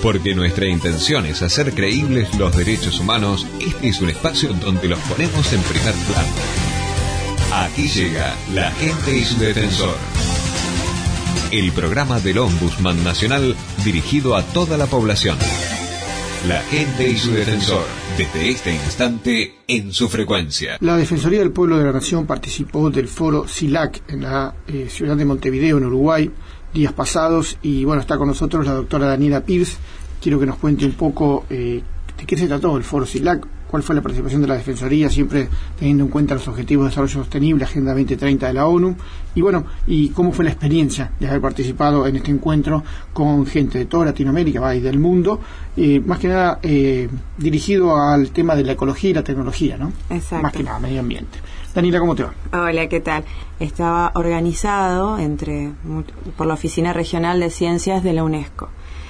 Porque nuestra intención es hacer creíbles los derechos humanos, este es un espacio donde los ponemos en primer plano. Aquí llega La Gente y su Defensor, el programa del Ombudsman Nacional dirigido a toda la población. La Gente y su Defensor, desde este instante en su frecuencia. La Defensoría del Pueblo de la Nación participó del foro CILAC en la ciudad de Montevideo, en Uruguay, días pasados, y bueno, está con nosotros la doctora Daniela Pierce. Quiero que nos cuente un poco de qué se trató el foro CILAC, cuál fue la participación de la Defensoría, siempre teniendo en cuenta los Objetivos de Desarrollo Sostenible, Agenda 2030 de la ONU, y bueno, y cómo fue la experiencia de haber participado en este encuentro con gente de toda Latinoamérica y del mundo, más que nada dirigido al tema de la ecología y la tecnología, ¿no? Exacto. Más que nada, medio ambiente. Daniela, ¿cómo te va? Hola, ¿qué tal? Estaba organizado por la Oficina Regional de Ciencias de la UNESCO.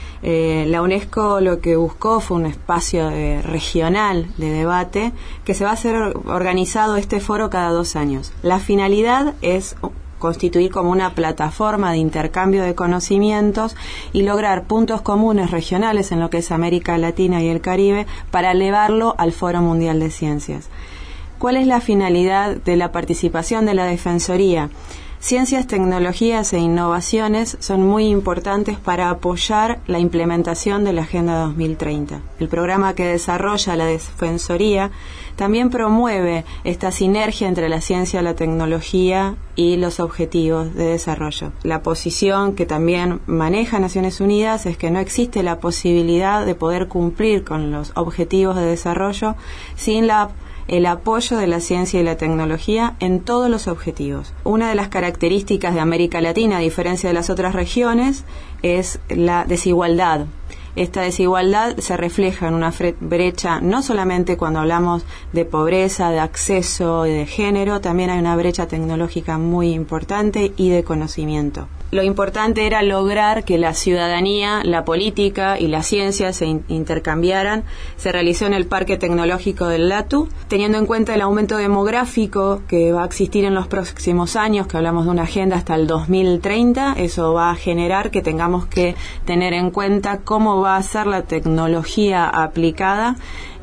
La UNESCO lo que buscó fue un espacio regional de debate que se va a hacer organizado este foro cada 2 años. La finalidad es constituir como una plataforma de intercambio de conocimientos y lograr puntos comunes regionales en lo que es América Latina y el Caribe para elevarlo al Foro Mundial de Ciencias. ¿Cuál es la finalidad de la participación de la Defensoría? Ciencias, tecnologías e innovaciones son muy importantes para apoyar la implementación de la Agenda 2030. El programa que desarrolla la Defensoría también promueve esta sinergia entre la ciencia, la tecnología y los objetivos de desarrollo. La posición que también maneja Naciones Unidas es que no existe la posibilidad de poder cumplir con los objetivos de desarrollo sin el apoyo de la ciencia y la tecnología en todos los objetivos. Una de las características de América Latina, a diferencia de las otras regiones, es la desigualdad. Esta desigualdad se refleja en una brecha, no solamente cuando hablamos de pobreza, de acceso y de género, también hay una brecha tecnológica muy importante y de conocimiento. Lo importante era lograr que la ciudadanía, la política y la ciencia se intercambiaran. Se realizó en el Parque Tecnológico del LATU, teniendo en cuenta el aumento demográfico que va a existir en los próximos años, que hablamos de una agenda hasta el 2030. Eso va a generar que tengamos que tener en cuenta cómo va a ser la tecnología aplicada,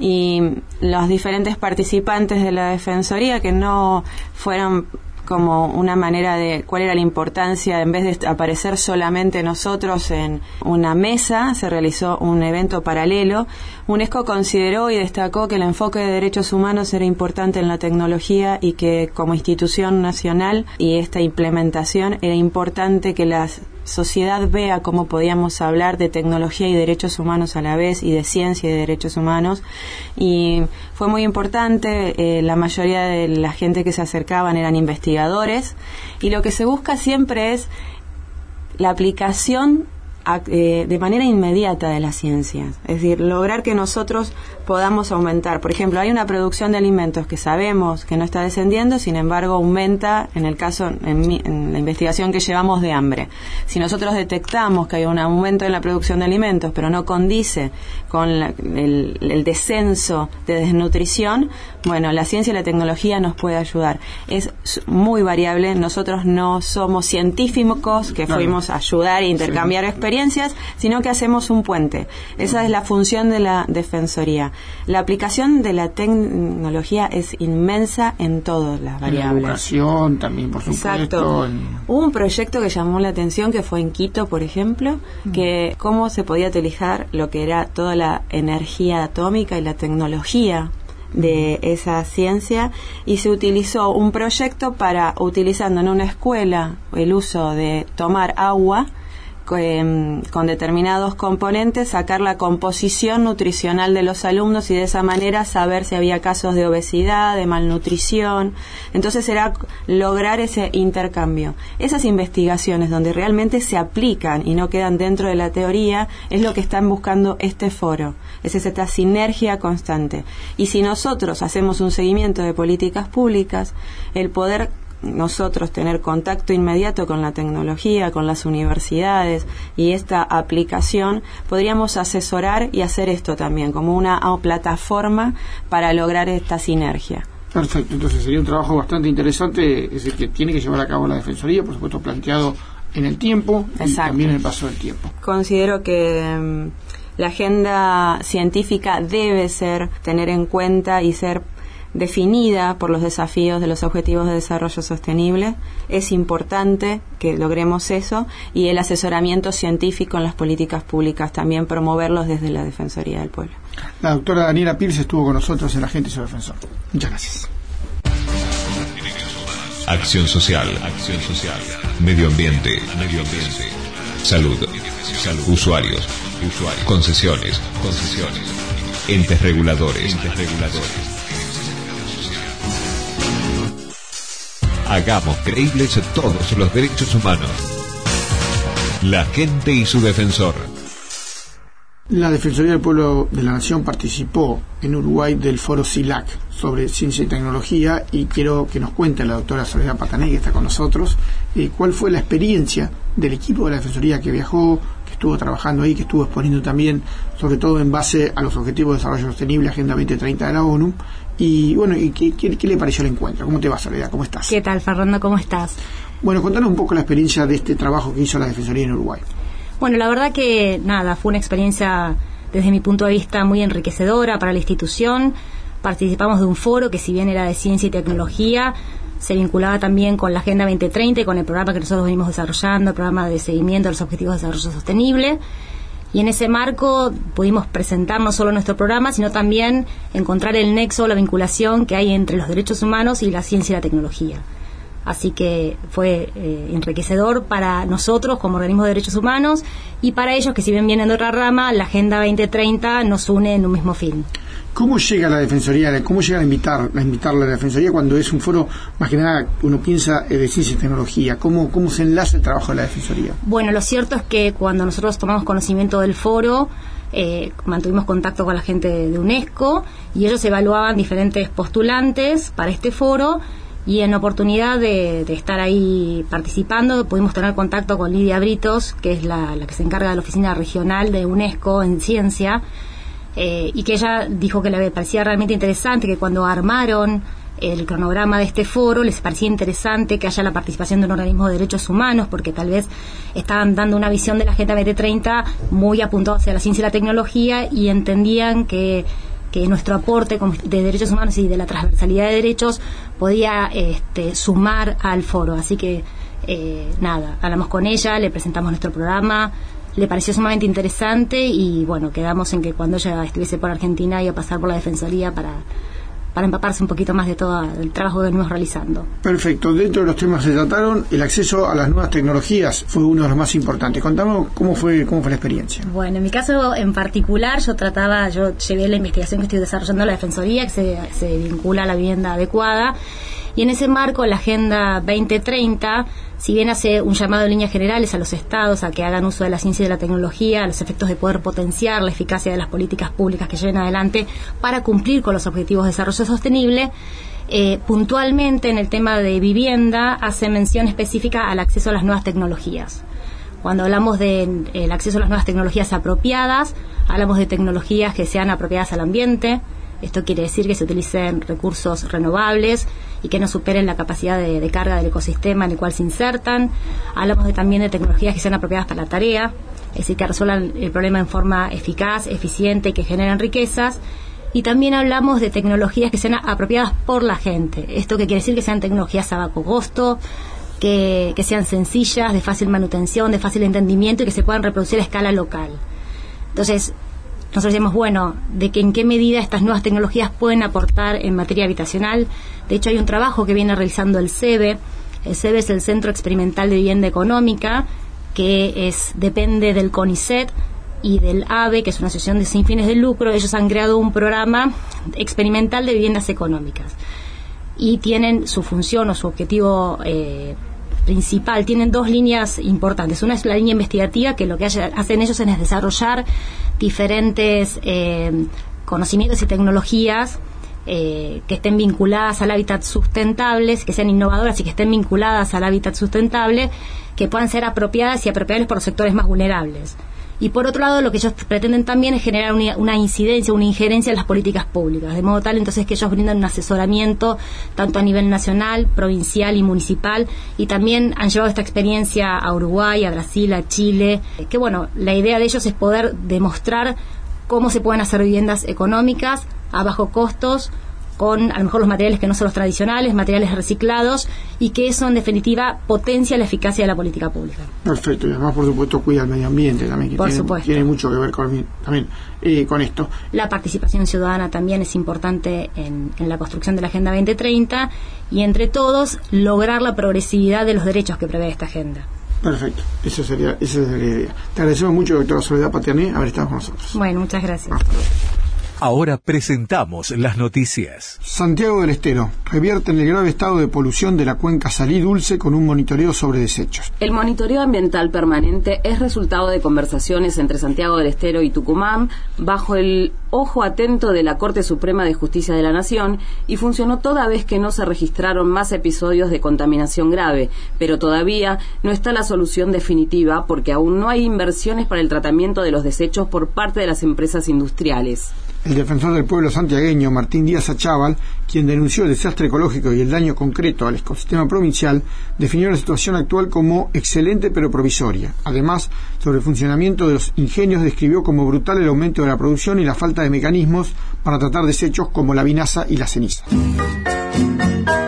y los diferentes participantes de la Defensoría, que no fueron como una manera de cuál era la importancia, en vez de aparecer solamente nosotros en una mesa, se realizó un evento paralelo. UNESCO consideró y destacó que el enfoque de derechos humanos era importante en la tecnología y que como institución nacional y esta implementación era importante que la sociedad vea cómo podíamos hablar de tecnología y derechos humanos a la vez, y de ciencia y de derechos humanos, y fue muy importante. La mayoría de la gente que se acercaban eran investigadores, y lo que se busca siempre es la aplicación de manera inmediata de las ciencias, es decir, lograr que nosotros podamos aumentar. Por ejemplo, hay una producción de alimentos que sabemos que no está descendiendo, sin embargo aumenta, en el caso, en la investigación que llevamos de hambre. Si nosotros detectamos que hay un aumento en la producción de alimentos, pero no condice con el descenso de desnutrición, bueno, la ciencia y la tecnología nos puede ayudar. Es muy variable, nosotros no somos científicos que fuimos a ayudar e intercambiar experiencias, sino que hacemos un puente. Esa es la función de la Defensoría. La aplicación de la tecnología es inmensa en todas las variables. En la educación también, por supuesto. Exacto. Hubo un proyecto que llamó la atención, que fue en Quito, por ejemplo, que cómo se podía utilizar lo que era toda la energía atómica y la tecnología de esa ciencia, y se utilizó un proyecto para, utilizando en una escuela el uso de tomar agua con determinados componentes, sacar la composición nutricional de los alumnos y de esa manera saber si había casos de obesidad, de malnutrición. Entonces era lograr ese intercambio. Esas investigaciones donde realmente se aplican y no quedan dentro de la teoría es lo que están buscando este foro. Es esta sinergia constante. Y si nosotros hacemos un seguimiento de políticas públicas, el poder nosotros tener contacto inmediato con la tecnología, con las universidades y esta aplicación, podríamos asesorar y hacer esto también como una plataforma para lograr esta sinergia. Perfecto, entonces sería un trabajo bastante interesante, es el que tiene que llevar a cabo la Defensoría, por supuesto planteado en el tiempo. Exacto. Y también en el paso del tiempo. Considero que La agenda científica debe tener en cuenta y ser definida por los desafíos de los Objetivos de Desarrollo Sostenible. Es importante que logremos eso, y el asesoramiento científico en las políticas públicas, también promoverlos desde la Defensoría del Pueblo. La doctora Daniela Pierce estuvo con nosotros en Agente y su Defensor. Muchas gracias. Acción social, medio ambiente, salud, usuarios, concesiones, entes reguladores. Hagamos creíbles todos los derechos humanos. La gente y su defensor. La Defensoría del Pueblo de la Nación participó en Uruguay del foro SILAC sobre ciencia y tecnología, y quiero que nos cuente la doctora Soledad Patané, que está con nosotros, cuál fue la experiencia del equipo de la Defensoría que viajó, que estuvo trabajando ahí, que estuvo exponiendo también, sobre todo en base a los Objetivos de Desarrollo Sostenible, Agenda 2030 de la ONU. Y bueno, ¿qué le pareció el encuentro? ¿Cómo te va, Soledad? ¿Cómo estás? ¿Qué tal, Fernando? ¿Cómo estás? Bueno, contanos un poco la experiencia de este trabajo que hizo la Defensoría en Uruguay. Bueno, la verdad que fue una experiencia desde mi punto de vista muy enriquecedora para la institución. Participamos de un foro que, si bien era de ciencia y tecnología, se vinculaba también con la Agenda 2030 y con el programa que nosotros venimos desarrollando, el programa de seguimiento de los Objetivos de Desarrollo Sostenible. Y en ese marco pudimos presentar no solo nuestro programa, sino también encontrar el nexo, la vinculación que hay entre los derechos humanos y la ciencia y la tecnología. Así que fue enriquecedor para nosotros como organismo de derechos humanos, y para ellos, que si bien vienen de otra rama, la Agenda 2030 nos une en un mismo fin. ¿Cómo llega la Defensoría, cómo llega a invitarla a la Defensoría cuando es un foro, más que nada, uno piensa de ciencia y tecnología? ¿Cómo se enlaza el trabajo de la Defensoría? Bueno, lo cierto es que cuando nosotros tomamos conocimiento del foro, mantuvimos contacto con la gente de UNESCO, y ellos evaluaban diferentes postulantes para este foro, y en oportunidad de estar ahí participando pudimos tener contacto con Lidia Britos, que es la que se encarga de la oficina regional de UNESCO en ciencia, y que ella dijo que le parecía realmente interesante, que cuando armaron el cronograma de este foro les parecía interesante que haya la participación de un organismo de derechos humanos, porque tal vez estaban dando una visión de la Agenda 2030 muy apuntada hacia la ciencia y la tecnología, y entendían que nuestro aporte de derechos humanos y de la transversalidad de derechos podía sumar al foro. Así que hablamos con ella, le presentamos nuestro programa, le pareció sumamente interesante, y bueno, quedamos en que cuando ella estuviese por Argentina iba a pasar por la Defensoría para empaparse un poquito más de todo el trabajo que venimos realizando. Perfecto. Dentro de los temas que se trataron, el acceso a las nuevas tecnologías fue uno de los más importantes. Contamos cómo fue la experiencia. Bueno, en mi caso en particular, yo llevé la investigación que estoy desarrollando en la Defensoría, que se vincula a la vivienda adecuada, y en ese marco la Agenda 2030, si bien hace un llamado en líneas generales a los estados a que hagan uso de la ciencia y de la tecnología a los efectos de poder potenciar la eficacia de las políticas públicas que lleven adelante para cumplir con los Objetivos de Desarrollo Sostenible, puntualmente en el tema de vivienda hace mención específica al acceso a las nuevas tecnologías. Cuando hablamos del acceso a las nuevas tecnologías apropiadas, hablamos de tecnologías que sean apropiadas al ambiente. Esto quiere decir que se utilicen recursos renovables y que no superen la capacidad de carga del ecosistema en el cual se insertan. Hablamos también de tecnologías que sean apropiadas para la tarea, es decir, que resuelvan el problema en forma eficaz, eficiente y que generen riquezas. Y también hablamos de tecnologías que sean apropiadas por la gente. Esto que quiere decir que sean tecnologías a bajo costo, que sean sencillas, de fácil manutención, de fácil entendimiento y que se puedan reproducir a escala local. Entonces, nosotros decimos, de que en qué medida estas nuevas tecnologías pueden aportar en materia habitacional. De hecho, hay un trabajo que viene realizando el CEBE. El CEBE es el Centro Experimental de Vivienda Económica, que depende del CONICET y del AVE, que es una asociación sin fines de lucro. Ellos han creado un programa experimental de viviendas económicas y tienen su función o su objetivo principal. Tienen dos líneas importantes. Una es la línea investigativa, que lo que hacen ellos es desarrollar diferentes conocimientos y tecnologías que estén vinculadas al hábitat sustentable, que sean innovadoras y que estén vinculadas al hábitat sustentable, que puedan ser apropiadas y apropiables por los sectores más vulnerables. Y por otro lado, lo que ellos pretenden también es generar una incidencia, una injerencia en las políticas públicas, de modo tal entonces que ellos brindan un asesoramiento tanto a nivel nacional, provincial y municipal, y también han llevado esta experiencia a Uruguay, a Brasil, a Chile, que bueno, la idea de ellos es poder demostrar cómo se pueden hacer viviendas económicas a bajo costos, con a lo mejor los materiales que no son los tradicionales, materiales reciclados, y que eso en definitiva potencia la eficacia de la política pública. Perfecto, y además por supuesto cuida el medio ambiente también, que tiene mucho que ver con esto. La participación ciudadana también es importante en la construcción de la Agenda 2030, y entre todos lograr la progresividad de los derechos que prevé esta agenda. Perfecto, esa sería la idea. Te agradecemos mucho, doctora Soledad Paterné, haber estado con nosotros. Bueno, muchas gracias. Ahora presentamos las noticias. Santiago del Estero revierte en el grave estado de polución de la cuenca Salí Dulce con un monitoreo sobre desechos. El monitoreo ambiental permanente es resultado de conversaciones entre Santiago del Estero y Tucumán bajo el ojo atento de la Corte Suprema de Justicia de la Nación, y funcionó toda vez que no se registraron más episodios de contaminación grave, pero todavía no está la solución definitiva porque aún no hay inversiones para el tratamiento de los desechos por parte de las empresas industriales. El defensor del pueblo santiagueño, Martín Díaz Achával, quien denunció el desastre ecológico y el daño concreto al ecosistema provincial, definió la situación actual como excelente pero provisoria. Además, sobre el funcionamiento de los ingenios, describió como brutal el aumento de la producción y la falta de mecanismos para tratar desechos como la vinaza y la ceniza.